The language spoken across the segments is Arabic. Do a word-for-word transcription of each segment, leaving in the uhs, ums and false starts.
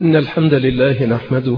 إن الحمد لله نحمده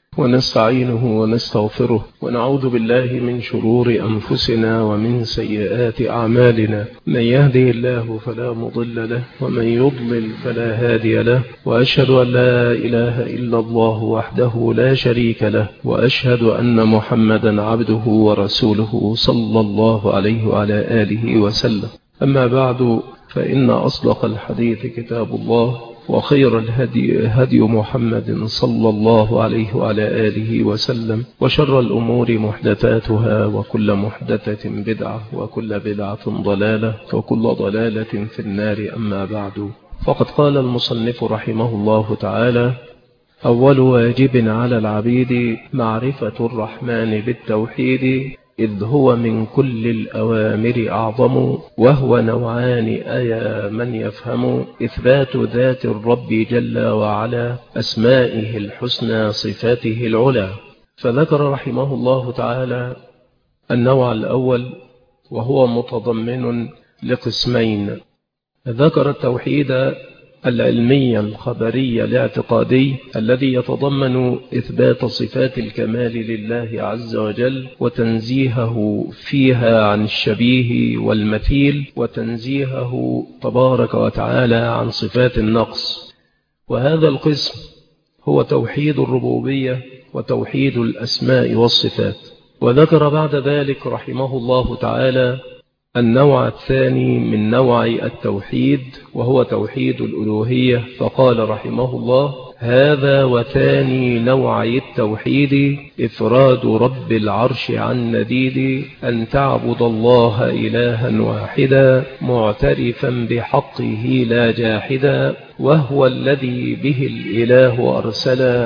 ونستعينه ونستغفره ونعوذ بالله من شرور أنفسنا ومن سيئات أعمالنا. من يهده الله فلا مضل له ومن يضلل فلا هادي له، وأشهد أن لا إله إلا الله وحده لا شريك له، وأشهد أن محمدا عبده ورسوله صلى الله عليه وعلى آله وسلم. أما بعد، فإن أصدق الحديث كتاب الله، وخير الهدي هدي محمد صلى الله عليه وعلى آله وسلم، وشر الأمور محدثاتها، وكل محدثة بدعة، وكل بدعة ضلالة، وكل ضلالة في النار. أما بعد، فقد قال المصنف رحمه الله تعالى: أول واجب على العبيد معرفة الرحمن بالتوحيد، إذ هو من كل الأوامر أعظم، وهو نوعان أيا من يفهم: إثبات ذات الرب جل وعلا، أسمائه الحسنى صفاته العلى. فذكر رحمه الله تعالى النوع الأول، وهو متضمن لقسمين. ذكر التوحيد العلمي الخبري الاعتقادي الذي يتضمن إثبات صفات الكمال لله عز وجل، وتنزيهه فيها عن الشبيه والمثيل، وتنزيهه تبارك وتعالى عن صفات النقص. وهذا القسم هو توحيد الربوبية وتوحيد الأسماء والصفات. وذكر بعد ذلك رحمه الله تعالى النوع الثاني من نوع التوحيد، وهو توحيد الألوهية، فقال رحمه الله: هذا وثاني نوع التوحيد إفراد رب العرش عن نديد، أن تعبد الله إلها واحدا معترفا بحقه لا جاحدا، وهو الذي به الإله أرسل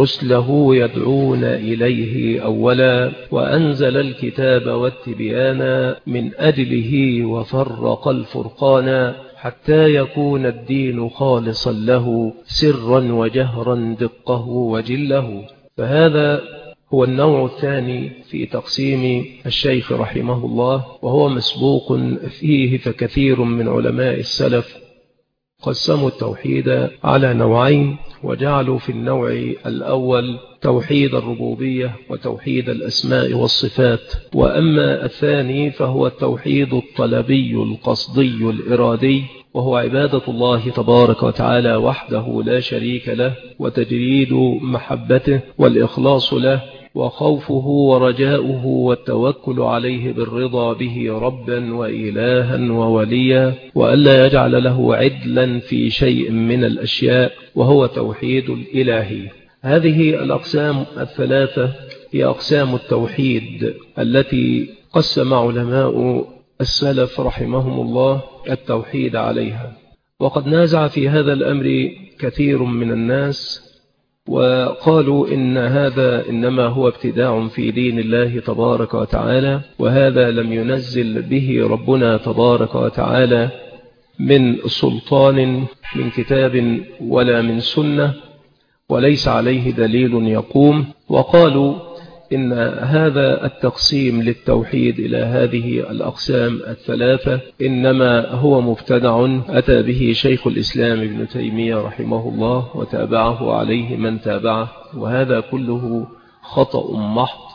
رسله يدعون إليه أولا، وأنزل الكتاب والتبيان من أجله وفرق الفرقان، حتى يكون الدين خالصا له سرا وجهرا دقه وجله. فهذا هو النوع الثاني في تقسيم الشيخ رحمه الله، وهو مسبوق فيه، فكثير من علماء السلف قسموا التوحيد على نوعين، وجعلوا في النوع الأول توحيد الربوبية وتوحيد الأسماء والصفات، وأما الثاني فهو التوحيد الطلبي القصدي الإرادي، وهو عبادة الله تبارك وتعالى وحده لا شريك له، وتجريد محبته والإخلاص له، وخوفه ورجاؤه والتوكل عليه بالرضا به ربا وإلها ووليا، وألا يجعل له عدلا في شيء من الأشياء، وهو توحيد الإلهية. هذه الأقسام الثلاثة هي أقسام التوحيد التي قسم علماء السلف رحمهم الله التوحيد عليها. وقد نازع في هذا الأمر كثير من الناس، وقالوا إن هذا إنما هو ابتداع في دين الله تبارك وتعالى، وهذا لم ينزل به ربنا تبارك وتعالى من سلطان من كتاب ولا من سنة، وليس عليه دليل يقوم. وقالوا إن هذا التقسيم للتوحيد إلى هذه الأقسام الثلاثة إنما هو مبتدع أتى به شيخ الإسلام ابن تيمية رحمه الله، وتابعه عليه من تابعه، وهذا كله خطأ محض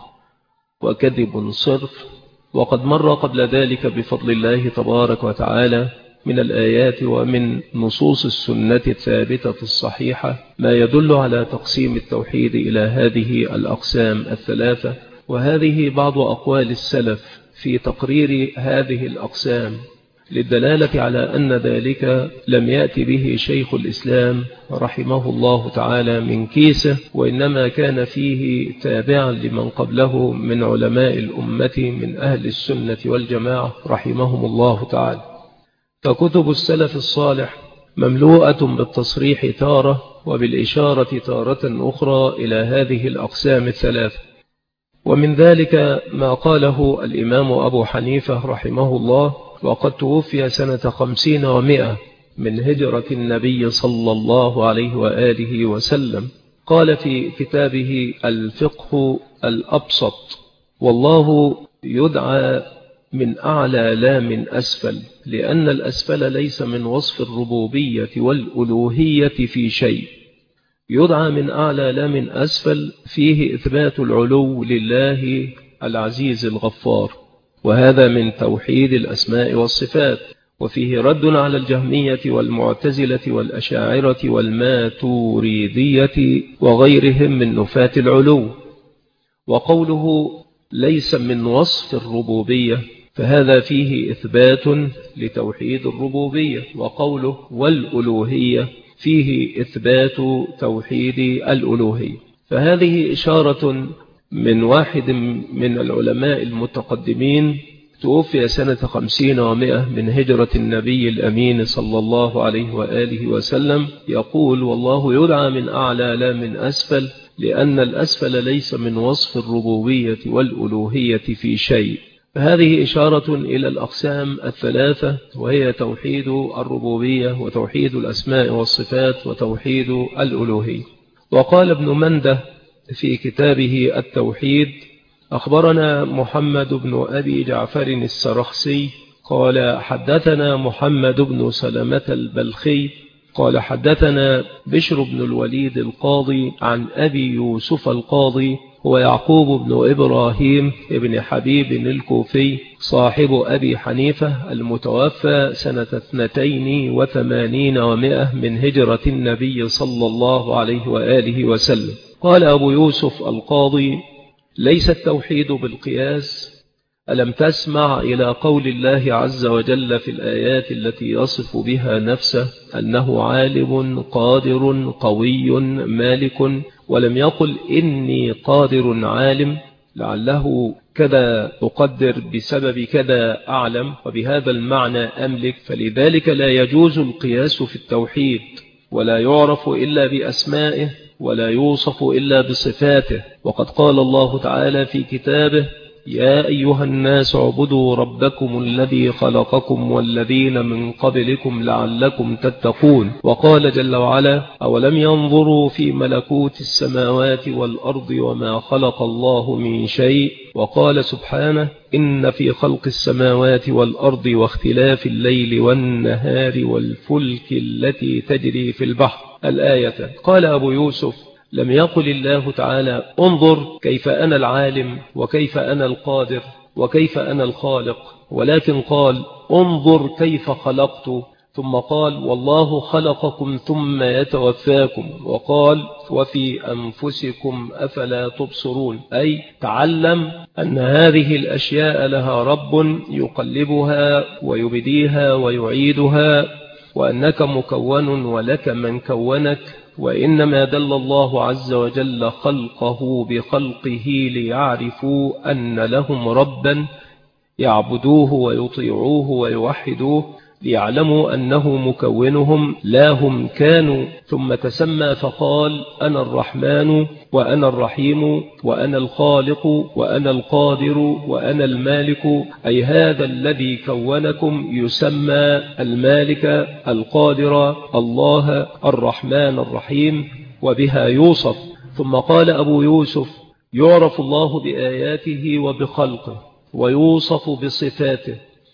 وكذب صرف. وقد مر قبل ذلك بفضل الله تبارك وتعالى من الآيات ومن نصوص السنة الثابتة الصحيحة ما يدل على تقسيم التوحيد إلى هذه الأقسام الثلاثة. وهذه بعض أقوال السلف في تقرير هذه الأقسام، للدلالة على أن ذلك لم يأتي به شيخ الإسلام رحمه الله تعالى من كيسه، وإنما كان فيه تابعا لمن قبله من علماء الأمة من أهل السنة والجماعة رحمهم الله تعالى. فكتب السلف الصالح مملوءة بالتصريح تارة وبالإشارة تارة أخرى إلى هذه الأقسام الثلاثة. ومن ذلك ما قاله الإمام أبو حنيفة رحمه الله، وقد توفي سنة خمسين ومئة من هجرة النبي صلى الله عليه وآله وسلم. قال في كتابه الفقه الأبسط: والله يدعى من أعلى لا من أسفل، لأن الأسفل ليس من وصف الربوبية والألوهية في شيء، يدعى من أعلى لا من أسفل فيه إثبات العلو لله العزيز الغفار، وهذا من توحيد الأسماء والصفات، وفيه رد على الجهمية والمعتزلة والأشاعرة والماتوريدية وغيرهم من نفاة العلو. وقوله ليس من وصف الربوبية فهذا فيه إثبات لتوحيد الربوبية، وقوله والألوهية فيه إثبات توحيد الألوهية. فهذه إشارة من واحد من العلماء المتقدمين توفي سنة خمسين ومئة من هجرة النبي الأمين صلى الله عليه وآله وسلم، يقول والله يدعى من أعلى لا من أسفل، لأن الأسفل ليس من وصف الربوبية والألوهية في شيء. فهذه إشارة إلى الأقسام الثلاثة، وهي توحيد الربوبية وتوحيد الأسماء والصفات وتوحيد الألوهية. وقال ابن منده في كتابه التوحيد: أخبرنا محمد بن أبي جعفر السرخسي قال حدثنا محمد بن سلمة البلخي قال حدثنا بشر بن الوليد القاضي عن أبي يوسف القاضي، هو يعقوب بن إبراهيم بن حبيب الكوفي صاحب أبي حنيفة المتوفى سنة اثنتين وثمانين ومئة من هجرة النبي صلى الله عليه وآله وسلم. قال أبو يوسف القاضي: ليس التوحيد بالقياس. ألم تسمع إلى قول الله عز وجل في الآيات التي يصف بها نفسه أنه عالم قادر قوي مالك، ولم يقل إني قادر عالم، لعله كذا أقدر بسبب كذا أعلم، وبهذا المعنى أملك. فلذلك لا يجوز القياس في التوحيد، ولا يعرف إلا بأسمائه، ولا يوصف إلا بصفاته. وقد قال الله تعالى في كتابه: يا أيها الناس اعبدوا ربكم الذي خلقكم والذين من قبلكم لعلكم تتقون. وقال جل وعلا: أولم ينظروا في ملكوت السماوات والأرض وما خلق الله من شيء. وقال سبحانه: إن في خلق السماوات والأرض واختلاف الليل والنهار والفلك التي تجري في البحر الآية. قال أبو يوسف: لم يقل الله تعالى انظر كيف أنا العالم وكيف أنا القادر وكيف أنا الخالق، ولكن قال انظر كيف خلقت، ثم قال والله خلقكم ثم يتوفاكم، وقال وفي أنفسكم أفلا تبصرون، أي تعلم أن هذه الأشياء لها رب يقلبها ويبديها ويعيدها، وأنك مكون ولك من كونك. وإنما دل الله عز وجل خلقه بخلقه ليعرفوا أن لهم ربا يعبدوه ويطيعوه ويوحدوه، ليعلموا أنه مكونهم لا هم كانوا. ثم تسمى فقال: أنا الرحمن وأنا الرحيم وأنا الخالق وأنا القادر وأنا المالك، أي هذا الذي كونكم يسمى المالك القادر الله الرحمن الرحيم، وبها يوصف. ثم قال أبو يوسف: يعرف الله بآياته وبخلقه، ويوصف بصفاته،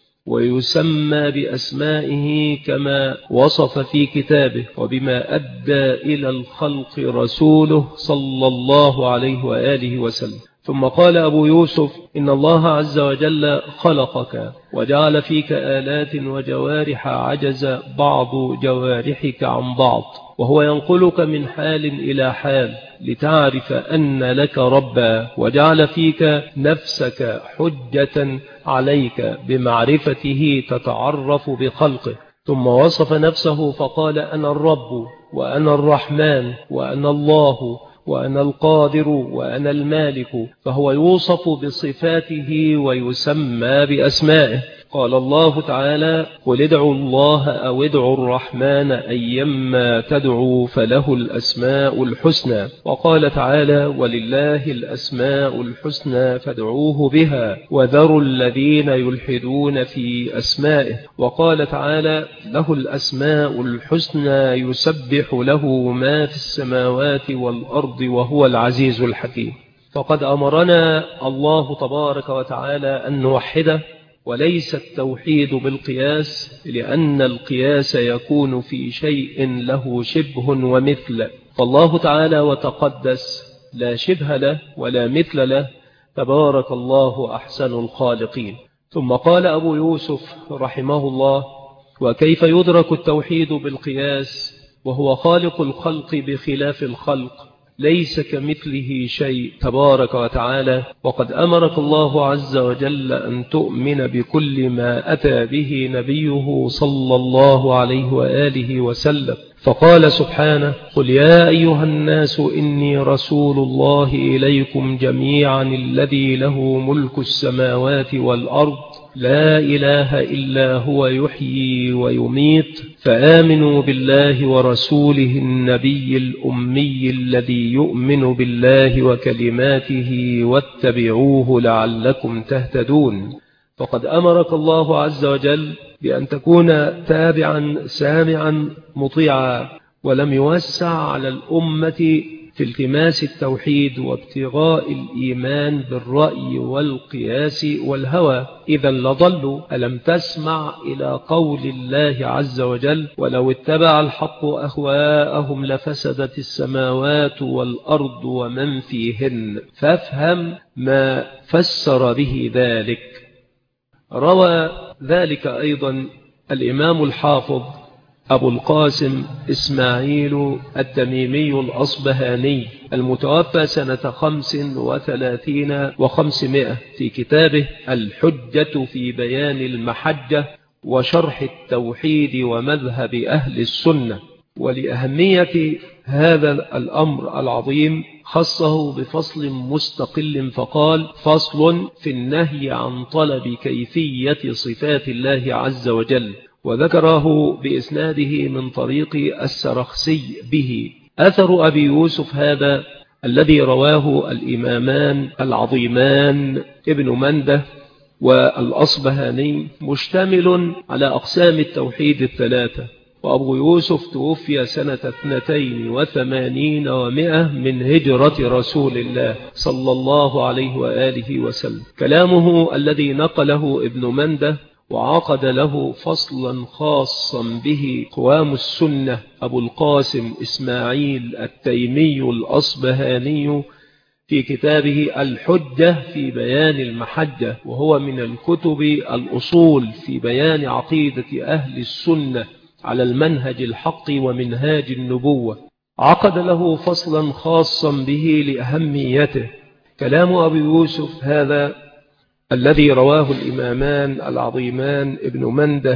ويسمى بأسمائه كما وصف في كتابه، وبما أدى إلى الخلق رسوله صلى الله عليه وآله وسلم. ثم قال أبو يوسف: إن الله عز وجل خلقك وجعل فيك آلات وجوارح عجز بعض جوارحك عن بعض، وهو ينقلك من حال إلى حال لتعرف أن لك ربا، وجعل فيك نفسك حجة عليك بمعرفته تتعرف بخلقه. ثم وصف نفسه فقال: أنا الرب وأنا الرحمن وأنا الله وأنا القادر وأنا المالك، فهو يوصف بصفاته ويسمى بأسمائه. قال الله تعالى: قل ادعوا الله أو ادعوا الرحمن أيما تدعوا فله الأسماء الحسنى. وقال تعالى: ولله الأسماء الحسنى فادعوه بها وذروا الذين يلحدون في أسمائه. وقال تعالى: له الأسماء الحسنى يسبح له ما في السماوات والأرض وهو العزيز الحكيم. فقد أمرنا الله تبارك وتعالى أن نوحده، وليس التوحيد بالقياس، لأن القياس يكون في شيء له شبه ومثل، فالله تعالى وتقدس لا شبه له ولا مثل له، تبارك الله أحسن الخالقين. ثم قال أبو يوسف رحمه الله: وكيف يدرك التوحيد بالقياس وهو خالق الخلق بخلاف الخلق؟ ليس كمثله شيء تبارك وتعالى، وقد أمرك الله عز وجل أن تؤمن بكل ما أتى به نبيه صلى الله عليه وآله وسلم، فقال سبحانه: قل يا أيها الناس إني رسول الله إليكم جميعا الذي له ملك السماوات والأرض لا إله إلا هو يحيي ويميت، فآمنوا بالله ورسوله النبي الأمي الذي يؤمن بالله وكلماته واتبعوه لعلكم تهتدون. فقد أمرك الله عز وجل بأن تكون تابعا سامعا مطيعا، ولم يوسع على الأمة في التماس التوحيد وابتغاء الإيمان بالرأي والقياس والهوى، إذا لضلوا. ألم تسمع إلى قول الله عز وجل: ولو اتبع الحق أهواءهم لفسدت السماوات والأرض ومن فيهن، فافهم ما فسر به ذلك. روى ذلك أيضا الإمام الحافظ أبو القاسم إسماعيل التميمي الأصبهاني المتوفى سنة خمس وثلاثين وخمسمائة في كتابه الحجة في بيان المحجة وشرح التوحيد ومذهب أهل السنة. ولأهمية هذا الأمر العظيم خصه بفصل مستقل فقال: فصل في النهي عن طلب كيفية صفات الله عز وجل، وذكره بإسناده من طريق السرخسي به. أثر أبي يوسف هذا الذي رواه الإمامان العظيمان ابن منده والأصبهاني مشتمل على أقسام التوحيد الثلاثة، وأبو يوسف توفي سنة اثنتين وثمانين ومئة من هجرة رسول الله صلى الله عليه وآله وسلم. كلامه الذي نقله ابن منده وعقد له فصلا خاصا به قوام السنة أبو القاسم إسماعيل التيمي الأصبهاني في كتابه الحجة في بيان المحجة، وهو من الكتب الأصول في بيان عقيدة أهل السنة على المنهج الحق ومنهاج النبوة. عقد له فصلا خاصا به لأهميته. كلام أبي يوسف هذا الذي رواه الإمامان العظيمان ابن منده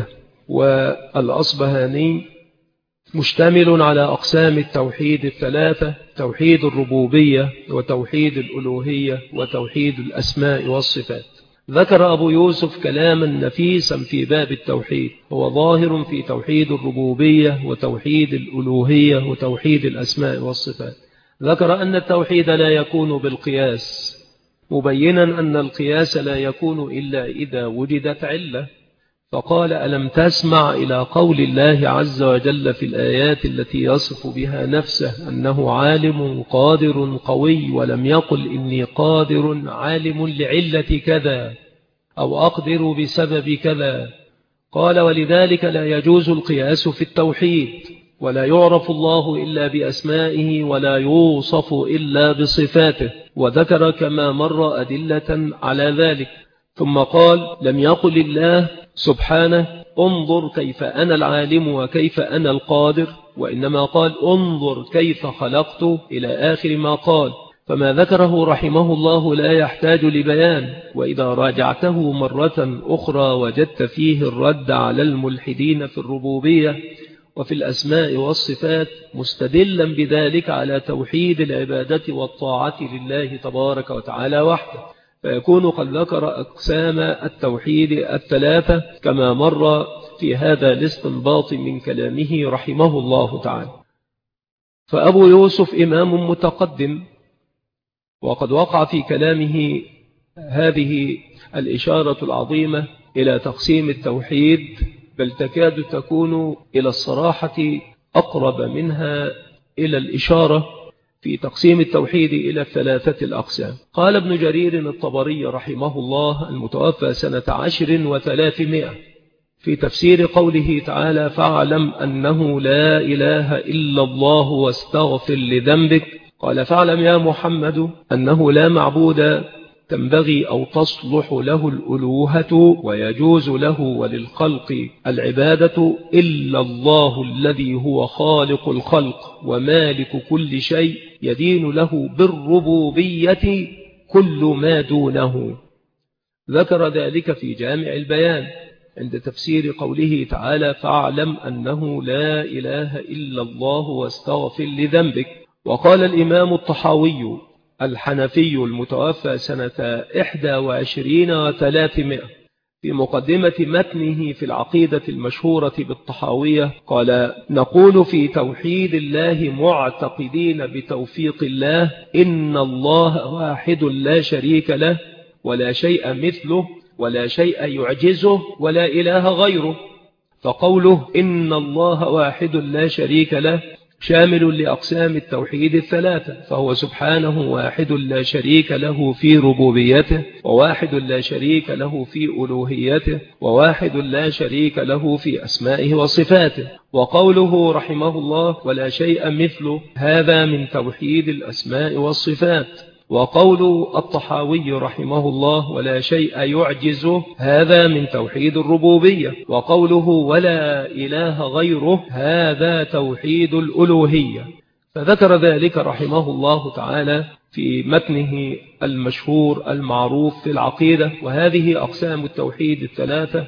والأصبهاني مشتمل على أقسام التوحيد الثلاثة: توحيد الربوبية وتوحيد الألوهية وتوحيد الأسماء والصفات. ذكر أبو يوسف كلاما نفيسا في باب التوحيد، هو ظاهر في توحيد الربوبية وتوحيد الألوهية وتوحيد الأسماء والصفات. ذكر أن التوحيد لا يكون بالقياس، مبينا أن القياس لا يكون إلا إذا وجدت علة، فقال: ألم تسمع إلى قول الله عز وجل في الآيات التي يصف بها نفسه أنه عالم قادر قوي، ولم يقل إني قادر عالم لعلة كذا أو أقدر بسبب كذا. قال: ولذلك لا يجوز القياس في التوحيد، ولا يعرف الله إلا بأسمائه ولا يوصف إلا بصفاته، وذكر كما مر أدلة على ذلك. ثم قال: لم يقل الله سبحانه انظر كيف أنا العالم وكيف أنا القادر، وإنما قال انظر كيف خلقت إلى آخر ما قال. فما ذكره رحمه الله لا يحتاج لبيان، وإذا راجعته مرة أخرى وجدت فيه الرد على الملحدين في الربوبية وفي الأسماء والصفات، مستدلا بذلك على توحيد العبادة والطاعة لله تبارك وتعالى وحده، فيكون قد ذكر أقسام التوحيد الثلاثة كما مر في هذا الاستنباط من كلامه رحمه الله تعالى. فأبو يوسف إمام متقدم، وقد وقع في كلامه هذه الإشارة العظيمة إلى تقسيم التوحيد، بل تكاد تكون إلى الصراحة أقرب منها إلى الإشارة في تقسيم التوحيد إلى الثلاثة الأقسام. قال ابن جرير الطبري رحمه الله المتوفى سنة عشر وثلاثمائة: في تفسير قوله تعالى فاعلم أنه لا إله إلا الله واستغفر لذنبك، قال فاعلم يا محمد أنه لا معبود تنبغي أو تصلح له الألوهة ويجوز له وللخلق العبادة إلا الله الذي هو خالق الخلق ومالك كل شيء يدين له بالربوبية كل ما دونه. ذكر ذلك في جامع البيان عند تفسير قوله تعالى فاعلم أنه لا إله إلا الله واستغفر لذنبك. وقال الإمام الطحاوي الحنفي المتوفى سنة إحدى وعشرين وثلاثمائة في مقدمة متنه في العقيدة المشهورة بالطحاوية قال نقول في توحيد الله معتقدين بتوفيق الله إن الله واحد لا شريك له ولا شيء مثله ولا شيء يعجزه ولا إله غيره. فقوله إن الله واحد لا شريك له شامل لأقسام التوحيد الثلاثة، فهو سبحانه واحد لا شريك له في ربوبيته، وواحد لا شريك له في ألوهيته، وواحد لا شريك له في أسمائه وصفاته. وقوله رحمه الله ولا شيء مثله هذا من توحيد الأسماء والصفات. وقول الطحاوي رحمه الله ولا شيء يعجزه هذا من توحيد الربوبية. وقوله ولا إله غيره هذا توحيد الألوهية. فذكر ذلك رحمه الله تعالى في متنه المشهور المعروف في العقيدة. وهذه أقسام التوحيد الثلاثة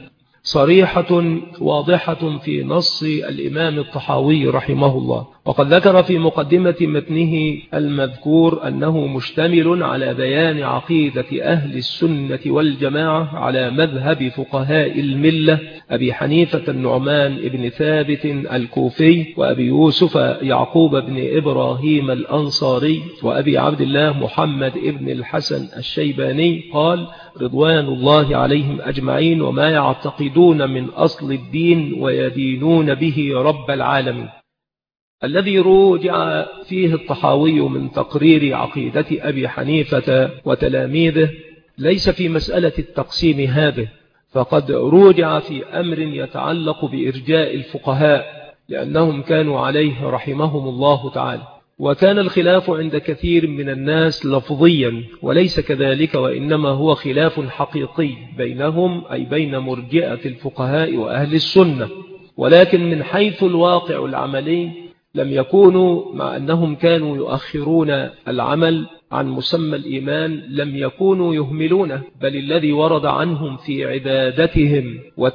صريحة واضحة في نص الإمام الطحاوي رحمه الله. وقد ذكر في مقدمة متنه المذكور أنه مشتمل على بيان عقيدة أهل السنة والجماعة على مذهب فقهاء الملة أبي حنيفة النعمان بن ثابت الكوفي، وأبي يوسف يعقوب بن إبراهيم الأنصاري، وأبي عبد الله محمد بن الحسن الشيباني قال رضوان الله عليهم أجمعين وما يعتقدون من أصل الدين ويدينون به رب العالمين. الذي روجع فيه الطحاوي من تقرير عقيدة أبي حنيفة وتلاميذه ليس في مسألة التقسيم هذه، فقد روجع في أمر يتعلق بإرجاء الفقهاء لأنهم كانوا عليه رحمهم الله تعالى. وكان الخلاف عند كثير من الناس لفظيا وليس كذلك، وإنما هو خلاف حقيقي بينهم أي بين مرجئة الفقهاء وأهل السنة. ولكن من حيث الواقع العملي لم يكونوا، مع أنهم كانوا يؤخرون العمل عن مسمى الإيمان، لم يكونوا يهملونه، بل الذي ورد عنهم في عبادتهم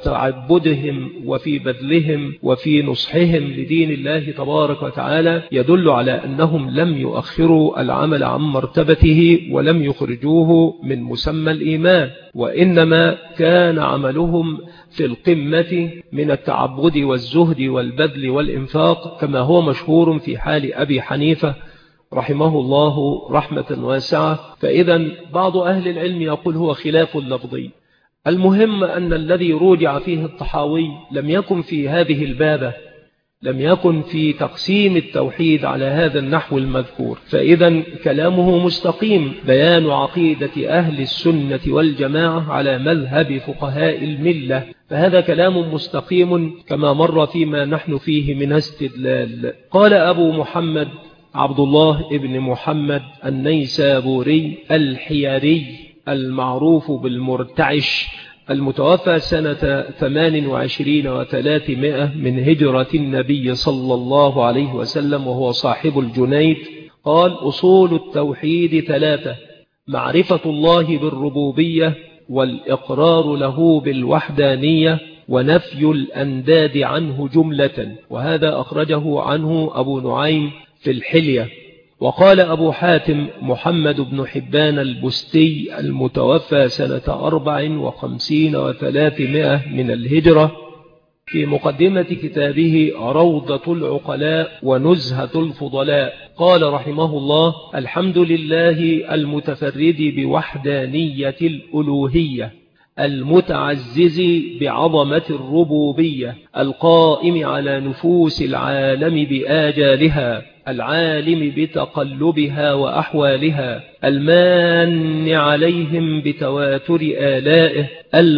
وتعبدهم وفي بذلهم وفي نصحهم لدين الله تبارك وتعالى يدل على أنهم لم يؤخروا العمل عن مرتبته ولم يخرجوه من مسمى الإيمان، وإنما كان عملهم في القمة من التعبد والزهد والبذل والإنفاق كما هو مشهور في حال أبي حنيفة رحمه الله رحمة واسعة. فإذا بعض أهل العلم يقول هو خلاف لفظي. المهم أن الذي روجع فيه الطحاوي لم يكن في هذه البابة، لم يكن في تقسيم التوحيد على هذا النحو المذكور. فإذا كلامه مستقيم، بيان عقيدة أهل السنة والجماعة على مذهب فقهاء الملة، فهذا كلام مستقيم كما مر فيما نحن فيه من استدلال. قال أبو محمد عبد الله ابن محمد النيسابوري الحياري المعروف بالمرتعش المتوفى سنة ثمان وعشرين وثلاثمائة من هجرة النبي صلى الله عليه وسلم، وهو صاحب الجنيد، قال أصول التوحيد ثلاثة: معرفة الله بالربوبية، والإقرار له بالوحدانية، ونفي الأنداد عنه جملة. وهذا أخرجه عنه أبو نعيم في الحلية. وقال أبو حاتم محمد بن حبان البستي المتوفى سنة أربع وخمسين وثلاثمائة من الهجرة في مقدمة كتابه روضة العقلاء ونزهة الفضلاء، قال رحمه الله: الحمد لله المتفرد بوحدانية الألوهية، المتعزز بعظمة الربوبية، القائم على نفوس العالم بآجالها، العالم بتقلبها وأحوالها، المان عليهم بتواتر آلائه،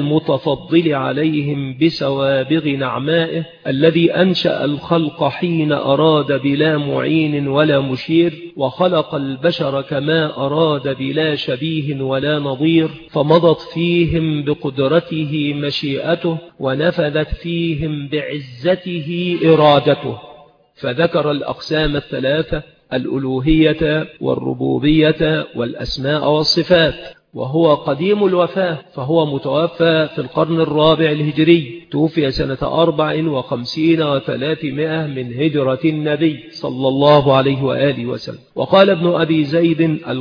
المتفضل عليهم بسوابغ نعمائه، الذي أنشأ الخلق حين أراد بلا معين ولا مشير، وخلق البشر كما أراد بلا شبيه ولا نظير، فمضت فيهم بقدرته مشيئته، ونفذت فيهم بعزته إرادته. فذكر الأقسام الثلاثة: الألوهية والربوبية والأسماء والصفات. وهو قديم الوفاة، فهو متوفى في القرن الرابع الهجري، توفي سنة أربع وخمسين وثلاثمائة من هجرة النبي صلى الله عليه وآله وسلم. وقال ابن أبي زيد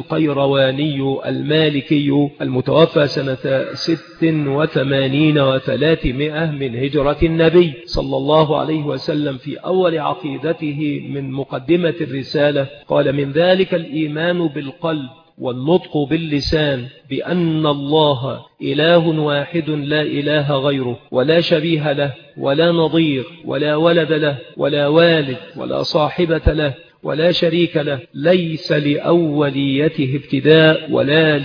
القيرواني المالكي المتوفى سنة ست وثمانين وثلاثمائة من هجرة النبي صلى الله عليه وسلم في أول عقيدته من مقدمة الرسالة، قال: من ذلك الإيمان بالقلب والنطق باللسان بأن الله إله واحد لا إله غيره، ولا شبيه له ولا نظير ولا ولد له ولا والد ولا صاحبة له ولا شريك له، ليس لأوليته ابتداء ولا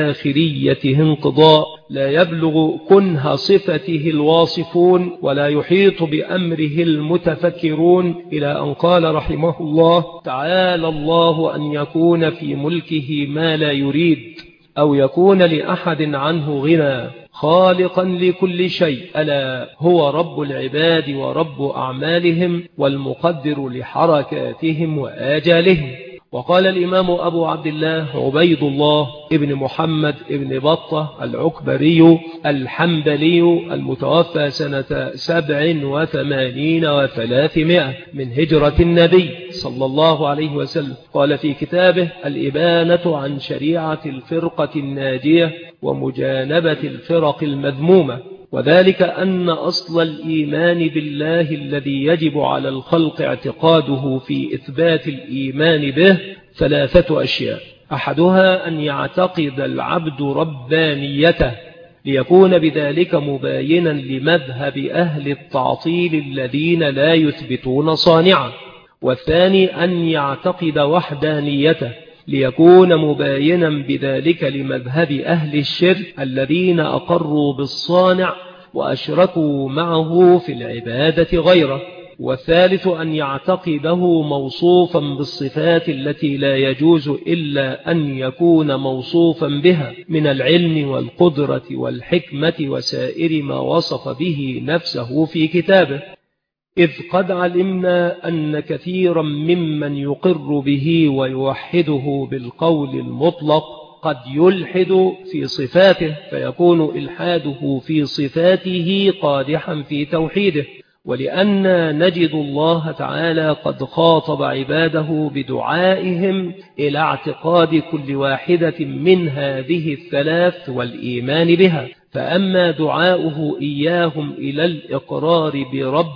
لآخريته انقضاء، لا يبلغ كنه صفته الواصفون ولا يحيط بأمره المتفكرون، إلى أن قال رحمه الله: تعالى الله أن يكون في ملكه ما لا يريد، أو يكون لأحد عنه غنى، خالقا لكل شيء، ألا هو رب العباد ورب أعمالهم، والمقدر لحركاتهم وآجالهم. وقال الإمام أبو عبد الله عبيد الله ابن محمد ابن بطة العكبري الحنبلي المتوفى سنة سبع وثمانين وثلاثمائة من هجرة النبي صلى الله عليه وسلم، قال في كتابه: الإبانة عن شريعة الفرقة الناجية ومجانبة الفرق المذمومة، وذلك أن أصل الإيمان بالله الذي يجب على الخلق اعتقاده في إثبات الإيمان به ثلاثة أشياء: أحدها أن يعتقد العبد ربانيته ليكون بذلك مباينا لمذهب أهل التعطيل الذين لا يثبتون صانعا، والثاني أن يعتقد وحدانيته ليكون مباينا بذلك لمذهب أهل الشرك الذين أقروا بالصانع وأشركوا معه في العبادة غيره، والثالث أن يعتقده موصوفا بالصفات التي لا يجوز إلا أن يكون موصوفا بها من العلم والقدرة والحكمة وسائر ما وصف به نفسه في كتابه، إذ قد علمنا أن كثيرا ممن يقر به ويوحده بالقول المطلق قد يلحد في صفاته، فيكون إلحاده في صفاته قادحا في توحيده. ولأننا نجد الله تعالى قد خاطب عباده بدعائهم إلى اعتقاد كل واحدة من هذه الثلاث والإيمان بها، فأما دعاؤه إياهم إلى الإقرار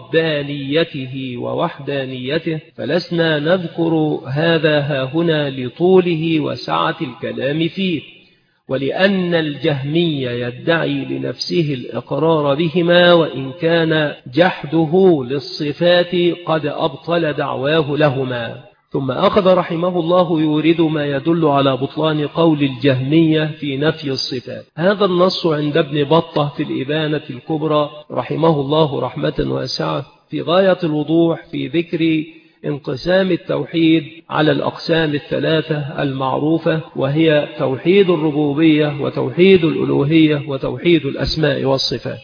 بربانيته ووحدانيته فلسنا نذكر هذا هاهنا لطوله وسعة الكلام فيه، ولأن الجهمي يدعي لنفسه الإقرار بهما، وإن كان جحده للصفات قد أبطل دعواه لهما. ثم أخذ رحمه الله يورد ما يدل على بطلان قول الجهمية في نفي الصفات. هذا النص عند ابن بطة في الإبانة الكبرى رحمه الله رحمة واسعة في غاية الوضوح في ذكر انقسام التوحيد على الأقسام الثلاثة المعروفة، وهي توحيد الربوبية وتوحيد الألوهية وتوحيد الأسماء والصفات.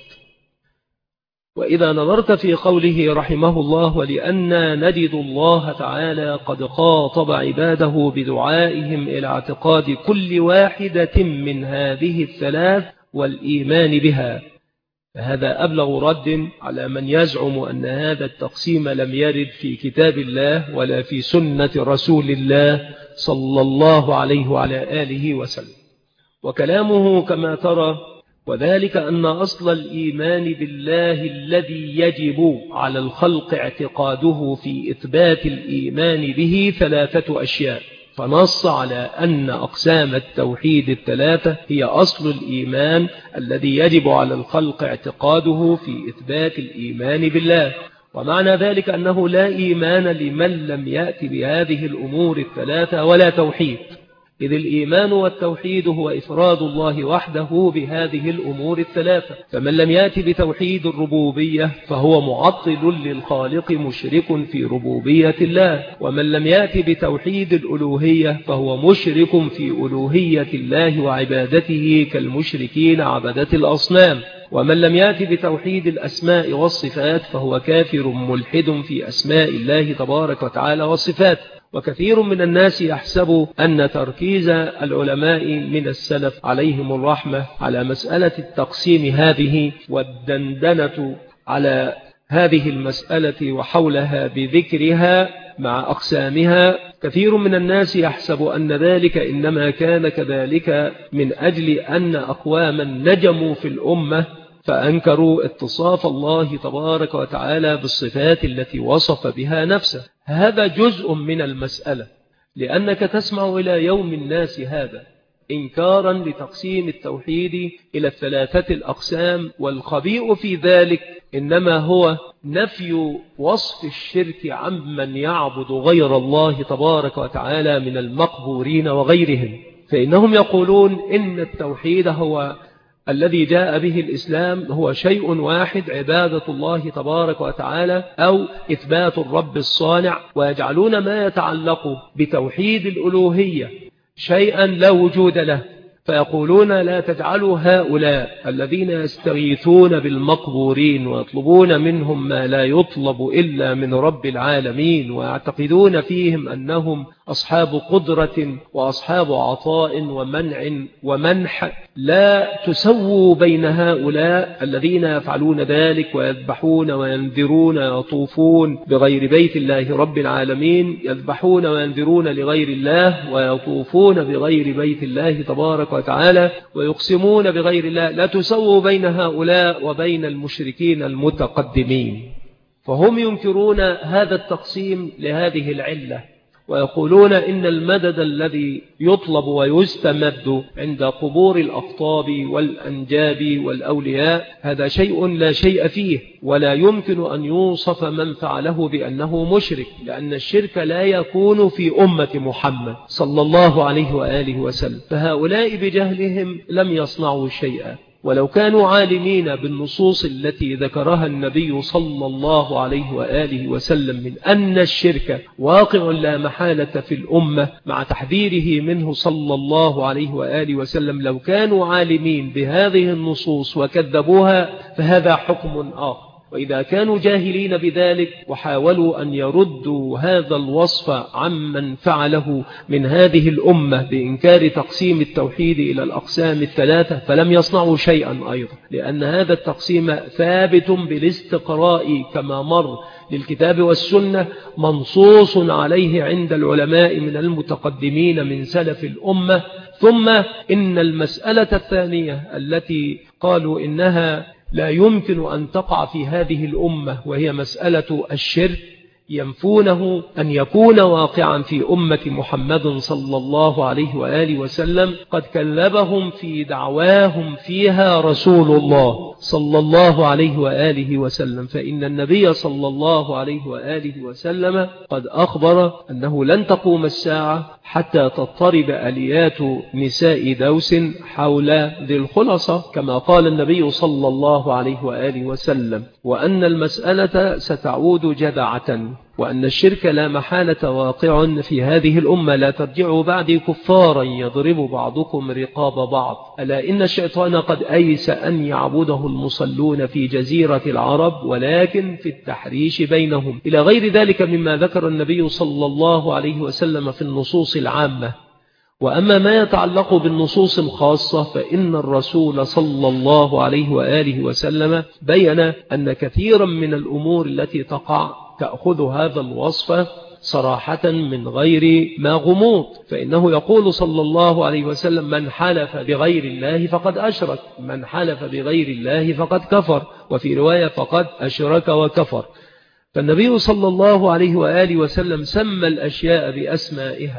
وإذا نظرت في قوله رحمه الله: ولأننا نجد الله تعالى قد خاطب عباده بدعائهم إلى اعتقاد كل واحدة من هذه الثلاث والإيمان بها، فهذا أبلغ رد على من يزعم أن هذا التقسيم لم يرد في كتاب الله ولا في سنة رسول الله صلى الله عليه وعلى آله وسلم. وكلامه كما ترى: وذلك أن أصل الإيمان بالله الذي يجب على الخلق اعتقاده في إثبات الإيمان به ثلاثة أشياء: فنص على أن أقسام التوحيد الثلاثة هي أصل الإيمان الذي يجب على الخلق اعتقاده في إثبات الإيمان بالله. ومعنى ذلك أنه لا إيمان لمن لم يأتي بهذه الأمور الثلاثة ولا توحيد، إذ الإيمان والتوحيد هو إفراد الله وحده بهذه الأمور الثلاثة. فمن لم يأتي بتوحيد الربوبية فهو معطل للخالق مشرك في ربوبية الله، ومن لم يأتي بتوحيد الألوهية فهو مشرك في ألوهية الله وعبادته كالمشركين عبدة الأصنام، ومن لم يأتي بتوحيد الأسماء والصفات فهو كافر ملحد في أسماء الله تبارك وتعالى والصفات. وكثير من الناس يحسب أن تركيز العلماء من السلف عليهم الرحمة على مسألة التقسيم هذه والدندنة على هذه المسألة وحولها بذكرها مع أقسامها، كثير من الناس يحسب أن ذلك إنما كان كذلك من أجل أن أقواما نجموا في الأمة فأنكروا اتصاف الله تبارك وتعالى بالصفات التي وصف بها نفسه. هذا جزء من المسألة، لأنك تسمع إلى يوم الناس هذا إنكارا لتقسيم التوحيد إلى الثلاثة الأقسام، والخبيء في ذلك إنما هو نفي وصف الشرك عمن يعبد غير الله تبارك وتعالى من المقبورين وغيرهم. فإنهم يقولون إن التوحيد هو الذي جاء به الإسلام هو شيء واحد، عبادة الله تبارك وتعالى أو إثبات الرب الصانع، ويجعلون ما يتعلق بتوحيد الألوهية شيئا لا وجود له، فيقولون لا تجعلوا هؤلاء الذين يستغيثون بالمقبورين ويطلبون منهم ما لا يطلب إلا من رب العالمين، ويعتقدون فيهم أنهم أصحاب قدرة وأصحاب عطاء ومنع ومنح، لا تسووا بين هؤلاء الذين يفعلون ذلك ويذبحون وينذرون ويطوفون بغير بيت الله رب العالمين، يذبحون وينذرون لغير الله ويطوفون بغير بيت الله تبارك وتعالى ويقسمون بغير الله، لا تسووا بين هؤلاء وبين المشركين المتقدمين. فهم ينكرون هذا التقسيم لهذه العلة، ويقولون إن المدد الذي يطلب ويستمد عند قبور الأقطاب والأنجاب والأولياء هذا شيء لا شيء فيه، ولا يمكن أن يوصف من فعله بأنه مشرك، لأن الشرك لا يكون في أمة محمد صلى الله عليه وآله وسلم. فهؤلاء بجهلهم لم يصنعوا شيئا، ولو كانوا عالمين بالنصوص التي ذكرها النبي صلى الله عليه وآله وسلم من أن الشرك واقع لا محالة في الأمة مع تحذيره منه صلى الله عليه وآله وسلم، لو كانوا عالمين بهذه النصوص وكذبوها فهذا حكم آخر. وإذا كانوا جاهلين بذلك وحاولوا أن يردوا هذا الوصف عمن فعله من هذه الأمة بإنكار تقسيم التوحيد إلى الأقسام الثلاثة فلم يصنعوا شيئا أيضا، لأن هذا التقسيم ثابت بالاستقراء كما مر للكتاب والسنة، منصوص عليه عند العلماء من المتقدمين من سلف الأمة. ثم إن المسألة الثانية التي قالوا إنها لا يمكن أن تقع في هذه الأمة وهي مسألة الشرك، ينفونه أن يكون واقعا في أمة محمد صلى الله عليه وآله وسلم. قد كلبهم في دعواهم فيها رسول الله صلى الله عليه وآله وسلم، فإن النبي صلى الله عليه وآله وسلم قد أخبر أنه لن تقوم الساعة حتى تضطرب آليات نساء دوس حول ذي الخلصة كما قال النبي صلى الله عليه وآله وسلم، وأن المسألة ستعود جذعة، وأن الشرك لا محالة واقع في هذه الأمة، لا ترجعوا بعدي كفارا يضرب بعضكم رقاب بعض، ألا إن الشيطان قد أيس أن يعبده المصلون في جزيرة العرب ولكن في التحريش بينهم، إلى غير ذلك مما ذكر النبي صلى الله عليه وسلم في النصوص العامة. وأما ما يتعلق بالنصوص الخاصة فإن الرسول صلى الله عليه وآله وسلم بيّن أن كثيرا من الأمور التي تقع تأخذ هذا الوصف صراحة من غير ما غموض، فإنه يقول صلى الله عليه وسلم من حلف بغير الله فقد أشرك، من حلف بغير الله فقد كفر، وفي رواية فقد أشرك وكفر. فالنبي صلى الله عليه وآله وسلم سمى الأشياء بأسمائها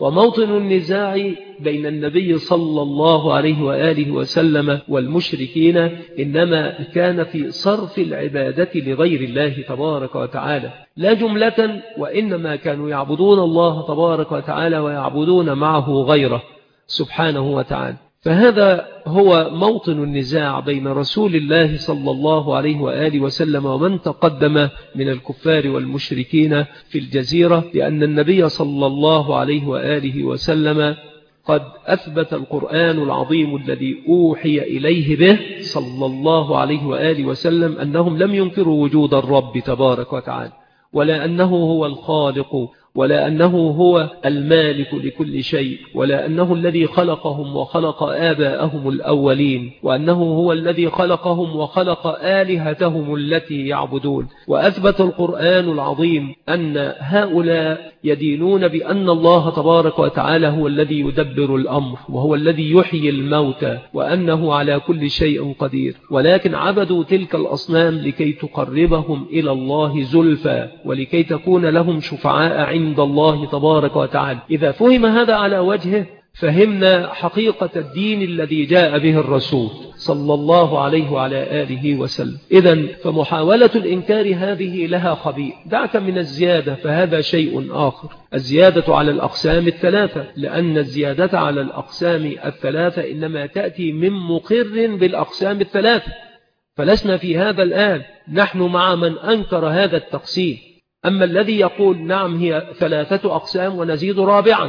وموطن النزاع بين النبي صلى الله عليه وآله وسلم والمشركين إنما كان في صرف العبادة لغير الله تبارك وتعالى لا جملة، وإنما كانوا يعبدون الله تبارك وتعالى ويعبدون معه غيره سبحانه وتعالى. فهذا هو موطن النزاع بين رسول الله صلى الله عليه وآله وسلم ومن تقدم من الكفار والمشركين في الجزيرة، لأن النبي صلى الله عليه وآله وسلم قد أثبت القرآن العظيم الذي أوحي إليه به صلى الله عليه وآله وسلم أنهم لم ينكروا وجود الرب تبارك وتعالى، ولا أنه هو الخالق، ولا أنه هو المالك لكل شيء، ولا أنه الذي خلقهم وخلق آباءهم الأولين، وأنه هو الذي خلقهم وخلق آلهتهم التي يعبدون. وأثبت القرآن العظيم أن هؤلاء يدينون بأن الله تبارك وتعالى هو الذي يدبر الأمر وهو الذي يحيي الموتى وأنه على كل شيء قدير، ولكن عبدوا تلك الأصنام لكي تقربهم إلى الله زلفى ولكي تكون لهم شفعاء عند الله تبارك وتعالى. إذا فهم هذا على وجهه فهمنا حقيقة الدين الذي جاء به الرسول صلى الله عليه وعلى آله وسلم. إذن فمحاولة الإنكار هذه لها خبيئة. دعك من الزيادة فهذا شيء آخر، الزيادة على الأقسام الثلاثة، لأن الزيادة على الأقسام الثلاثة إنما تأتي من مقر بالأقسام الثلاثة، فلسنا في هذا الآن نحن مع من أنكر هذا التقسيم. أما الذي يقول نعم هي ثلاثة أقسام ونزيد رابعا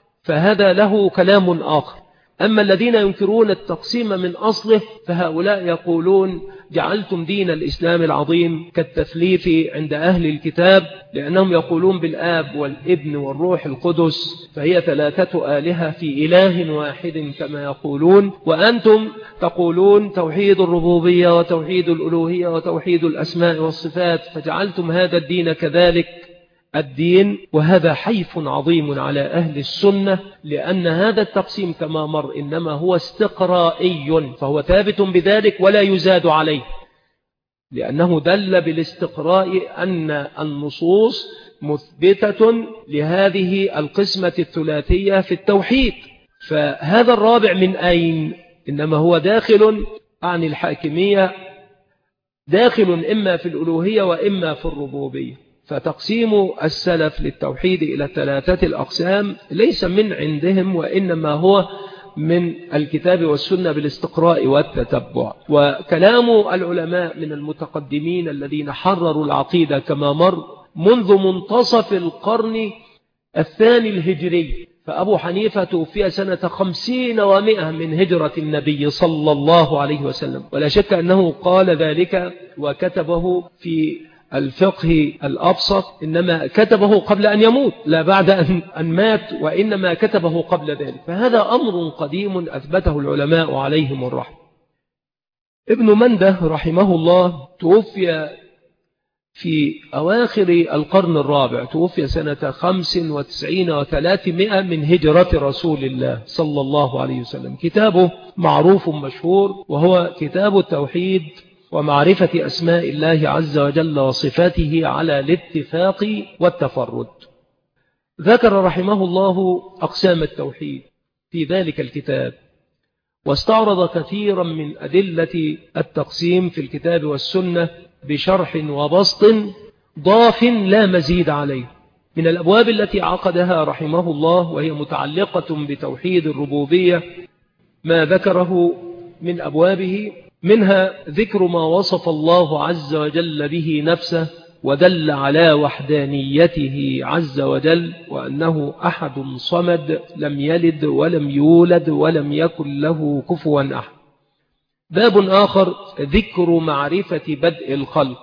فهذا له كلام آخر. أما الذين ينكرون التقسيم من أصله فهؤلاء يقولون جعلتم دين الإسلام العظيم كالتثليث عند أهل الكتاب، لأنهم يقولون بالآب والابن والروح القدس فهي ثلاثة آلهة في إله واحد كما يقولون، وأنتم تقولون توحيد الربوبية وتوحيد الألوهية وتوحيد الأسماء والصفات، فجعلتم هذا الدين كذلك الدين. وهذا حيف عظيم على أهل السنة، لأن هذا التقسيم كما مر إنما هو استقرائي، فهو ثابت بذلك ولا يزاد عليه، لأنه دل بالاستقراء أن النصوص مثبتة لهذه القسمة الثلاثية في التوحيد. فهذا الرابع من أين؟ إنما هو داخل عن الحاكمية، داخل إما في الألوهية وإما في الربوبية. فتقسيم السلف للتوحيد إلى ثلاثة الأقسام ليس من عندهم، وإنما هو من الكتاب والسنة بالاستقراء والتتبع. وكلام العلماء من المتقدمين الذين حرروا العقيدة كما مر منذ منتصف القرن الثاني الهجري، فأبو حنيفة توفي سنة خمسين ومئة من هجرة النبي صلى الله عليه وسلم، ولا شك أنه قال ذلك وكتبه في الفقه الأبسط، إنما كتبه قبل أن يموت لا بعد أن مات، وإنما كتبه قبل ذلك. فهذا أمر قديم أثبته العلماء عليهم الرحمة. ابن منده رحمه الله توفي في أواخر القرن الرابع، توفي سنة خمس وتسعين وثلاثمائة من هجرة رسول الله صلى الله عليه وسلم. كتابه معروف مشهور وهو كتاب التوحيد ومعرفة أسماء الله عز وجل وصفاته على الاتفاق والتفرد. ذكر رحمه الله أقسام التوحيد في ذلك الكتاب، واستعرض كثيرا من أدلة التقسيم في الكتاب والسنة بشرح وبسط ضاف لا مزيد عليه. من الأبواب التي عقدها رحمه الله وهي متعلقة بتوحيد الربوبية ما ذكره من أبوابه، منها ذكر ما وصف الله عز وجل به نفسه ودل على وحدانيته عز وجل، وأنه أحد صمد لم يلد ولم يولد ولم يكن له كفوا أحد. باب آخر ذكر معرفة بدء الخلق.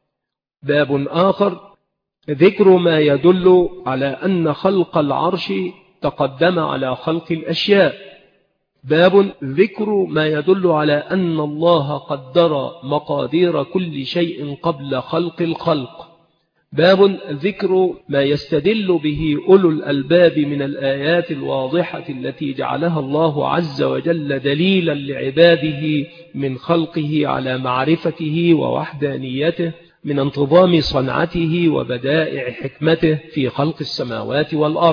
باب آخر ذكر ما يدل على أن خلق العرش تقدم على خلق الأشياء. باب ذكر ما يدل على أن الله قدر مقادير كل شيء قبل خلق الخلق. باب ذكر ما يستدل به أولو الألباب من الآيات الواضحة التي جعلها الله عز وجل دليلا لعباده من خلقه على معرفته ووحدانيته، من انتظام صنعته وبدائع حكمته في خلق السماوات والأرض.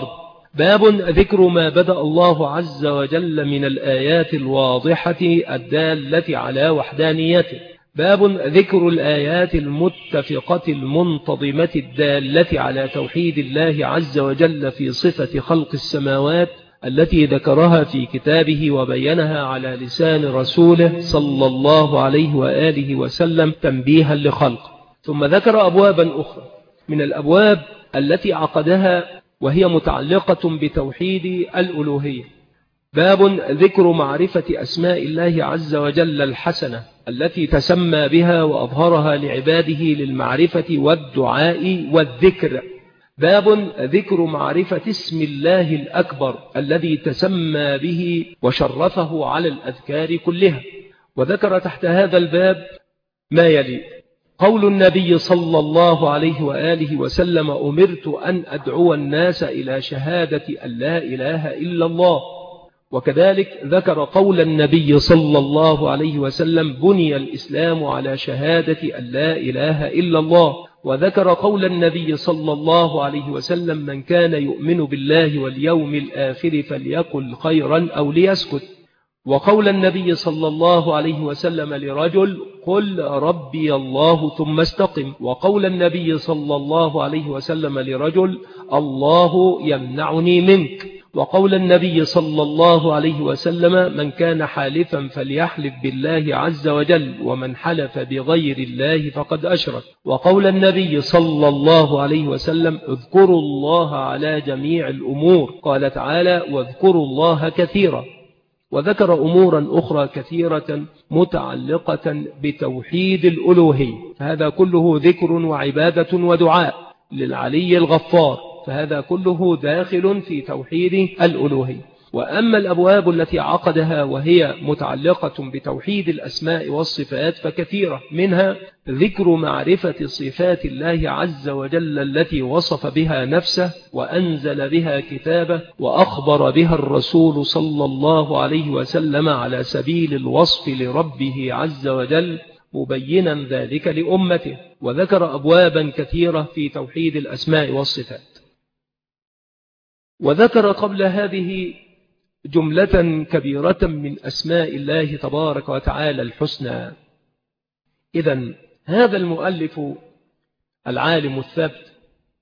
باب ذكر ما بدأ الله عز وجل من الآيات الواضحة الدالة على وحدانيته. باب ذكر الآيات المتفقة المنتظمة الدالة على توحيد الله عز وجل في صفة خلق السماوات التي ذكرها في كتابه وبينها على لسان رسوله صلى الله عليه وآله وسلم تنبيها لخلق. ثم ذكر أبوابا أخرى من الأبواب التي عقدها وهي متعلقة بتوحيد الألوهية. باب ذكر معرفة أسماء الله عز وجل الحسنة التي تسمى بها وأظهرها لعباده للمعرفة والدعاء والذكر. باب ذكر معرفة اسم الله الأكبر الذي تسمى به وشرفه على الأذكار كلها. وذكر تحت هذا الباب ما يلي: قول النبي صلى الله عليه وآله وسلم: أمرت أن أدعو الناس إلى شهادة أن لا إله إلا الله. وكذلك ذكر قول النبي صلى الله عليه وسلم: بني الإسلام على شهادة أن لا إله إلا الله. وذكر قول النبي صلى الله عليه وسلم: من كان يؤمن بالله واليوم الآخر فليقل خيرا أو ليسكت. وقول النبي صلى الله عليه وسلم لرجل: قل ربي الله ثم استقم. وقول النبي صلى الله عليه وسلم لرجل: الله يمنعني منك. وقول النبي صلى الله عليه وسلم: من كان حالفا فليحلف بالله عز وجل ومن حلف بغير الله فقد أشرك. وقول النبي صلى الله عليه وسلم: اذكروا الله على جميع الأمور. قال تعالى: واذكروا الله كثيرا. وذكر أمورا أخرى كثيرة متعلقة بتوحيد الألوهية، فهذا كله ذكر وعبادة ودعاء للعلي الغفار، فهذا كله داخل في توحيد الألوهية. وأما الأبواب التي عقدها وهي متعلقة بتوحيد الأسماء والصفات فكثيرة، منها ذكر معرفة صفات الله عز وجل التي وصف بها نفسه وأنزل بها كتابه وأخبر بها الرسول صلى الله عليه وسلم على سبيل الوصف لربه عز وجل مبينا ذلك لأمته. وذكر أبوابا كثيرة في توحيد الأسماء والصفات. وذكر قبل هذه جملة كبيرة من أسماء الله تبارك وتعالى الحسنى. إذن هذا المؤلف العالم الثابت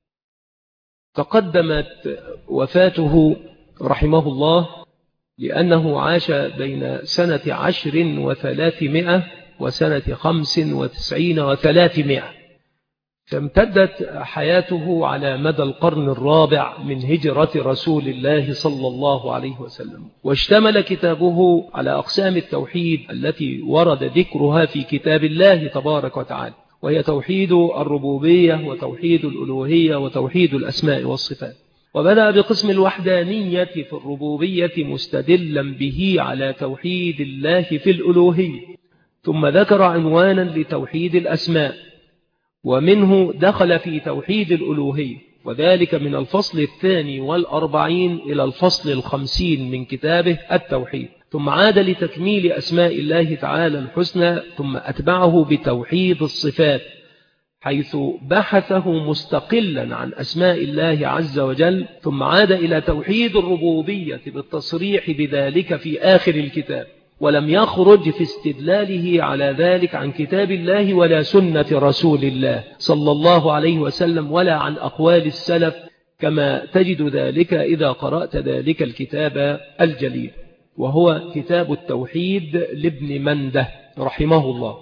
تقدمت وفاته رحمه الله لأنه عاش بين سنة عشر وثلاثمائة وسنة خمس وتسعين وثلاثمائة، فامتدت حياته على مدى القرن الرابع من هجرة رسول الله صلى الله عليه وسلم. واشتمل كتابه على أقسام التوحيد التي ورد ذكرها في كتاب الله تبارك وتعالى، وهي توحيد الربوبية وتوحيد الألوهية وتوحيد الأسماء والصفات. وبدأ بقسم الوحدانية في الربوبية مستدلا به على توحيد الله في الألوهية، ثم ذكر عنوانا لتوحيد الأسماء، ومنه دخل في توحيد الألوهية، وذلك من الفصل الثاني والأربعين إلى الفصل الخمسين من كتابه التوحيد. ثم عاد لتكميل أسماء الله تعالى الحسنى، ثم أتبعه بتوحيد الصفات، حيث بحثه مستقلا عن أسماء الله عز وجل، ثم عاد إلى توحيد الربوبية بالتصريح بذلك في آخر الكتاب، ولم يخرج في استدلاله على ذلك عن كتاب الله ولا سنة رسول الله صلى الله عليه وسلم ولا عن أقوال السلف، كما تجد ذلك إذا قرأت ذلك الكتاب الجليل، وهو كتاب التوحيد لابن منده رحمه الله.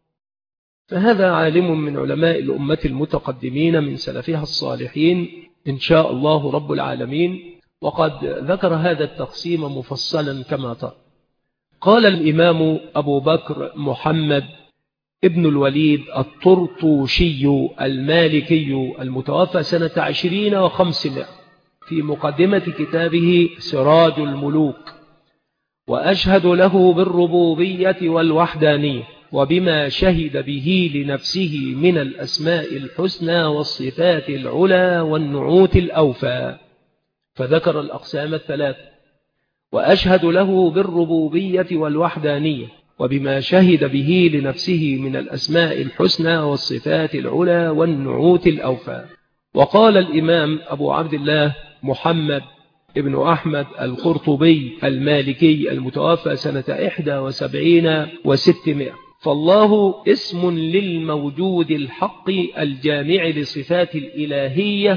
فهذا عالم من علماء الأمة المتقدمين من سلفها الصالحين إن شاء الله رب العالمين، وقد ذكر هذا التقسيم مفصلا كما ترى. قال الإمام أبو بكر محمد ابن الوليد الطرطوشي المالكي المتوفى سنة عشرين وخمسمائة في مقدمة كتابه سراج الملوك: وأشهد له بالربوبية والوحدانية وبما شهد به لنفسه من الأسماء الحسنى والصفات العلى والنعوت الأوفى. فذكر الأقسام الثلاثة: وأشهد له بالربوبية والوحدانية وبما شهد به لنفسه من الأسماء الحسنى والصفات العلى والنعوت الأوفى. وقال الإمام أبو عبد الله محمد ابن أحمد القرطبي المالكي المتوفى سنة إحدى وسبعين وستمائة. فالله اسم للموجود الحق الجامع لصفات الإلهية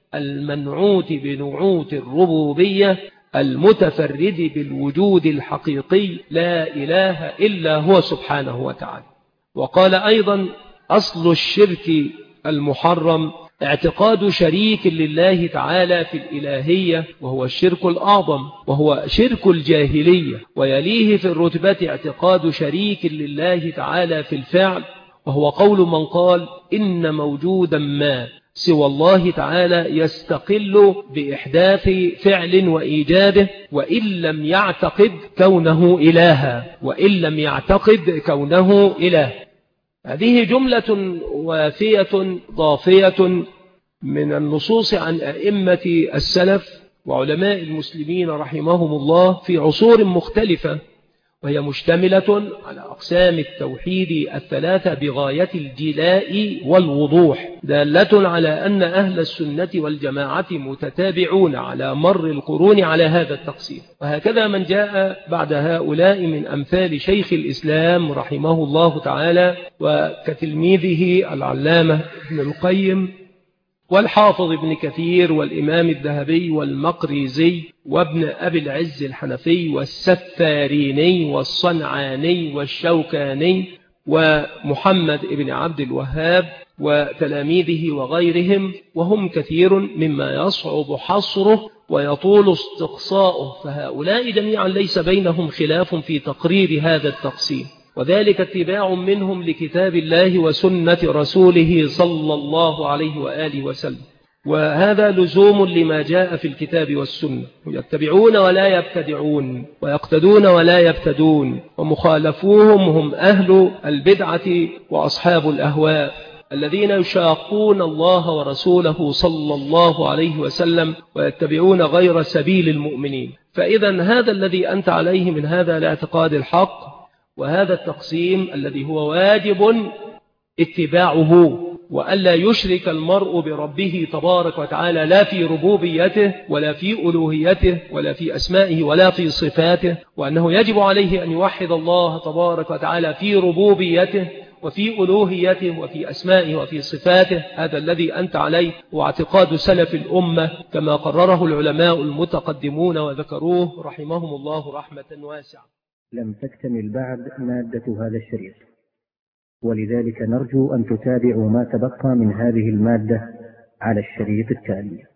المنعوت بنعوت الربوبية المتفرد بالوجود الحقيقي لا إله إلا هو سبحانه وتعالى. وقال أيضا أصل الشرك المحرم اعتقاد شريك لله تعالى في الإلهية وهو الشرك الأعظم وهو شرك الجاهلية، ويليه في الرتبة اعتقاد شريك لله تعالى في الفعل وهو قول من قال إن موجودا ما سوى الله تعالى يستقل بإحداث فعل وإيجاده وإن لم يعتقد كونه إلها وإن لم يعتقد كونه إله. هذه جملة وافية ضافية من النصوص عن أئمة السلف وعلماء المسلمين رحمهم الله في عصور مختلفة، وهي مشتملة على أقسام التوحيد الثلاثة بغاية الجلاء والوضوح، دالة على أن أهل السنة والجماعة متتابعون على مر القرون على هذا التقسيم. وهكذا من جاء بعد هؤلاء من أمثال شيخ الإسلام رحمه الله تعالى وكتلميذه العلامة ابن القيم والحافظ ابن كثير والإمام الذهبي والمقريزي وابن أبي العز الحنفي والسفاريني والصنعاني والشوكاني ومحمد ابن عبد الوهاب وتلاميذه وغيرهم، وهم كثير مما يصعب حصره ويطول استقصاؤه، فهؤلاء جميعا ليس بينهم خلاف في تقرير هذا التقسيم، وذلك اتباع منهم لكتاب الله وسنة رسوله صلى الله عليه وآله وسلم، وهذا لزوم لما جاء في الكتاب والسنة. يتبعون ولا يبتدعون ويقتدون ولا يبتدون، ومخالفوهم هم أهل البدعة وأصحاب الأهواء الذين يشاقون الله ورسوله صلى الله عليه وسلم ويتبعون غير سبيل المؤمنين. فإذا هذا الذي أنت عليه من هذا الاعتقاد الحق وهذا التقسيم الذي هو واجب اتباعه، وألا يشرك المرء بربه تبارك وتعالى لا في ربوبيته ولا في ألوهيته ولا في أسمائه ولا في صفاته، وأنه يجب عليه أن يوحد الله تبارك وتعالى في ربوبيته وفي ألوهيته وفي أسمائه وفي صفاته. هذا الذي أنت عليه واعتقاد سلف الأمة كما قرره العلماء المتقدمون وذكروه رحمهم الله رحمة واسعة. لم تكتمل بعد مادة هذا الشريط، ولذلك نرجو أن تتابعوا ما تبقى من هذه المادة على الشريط التالي.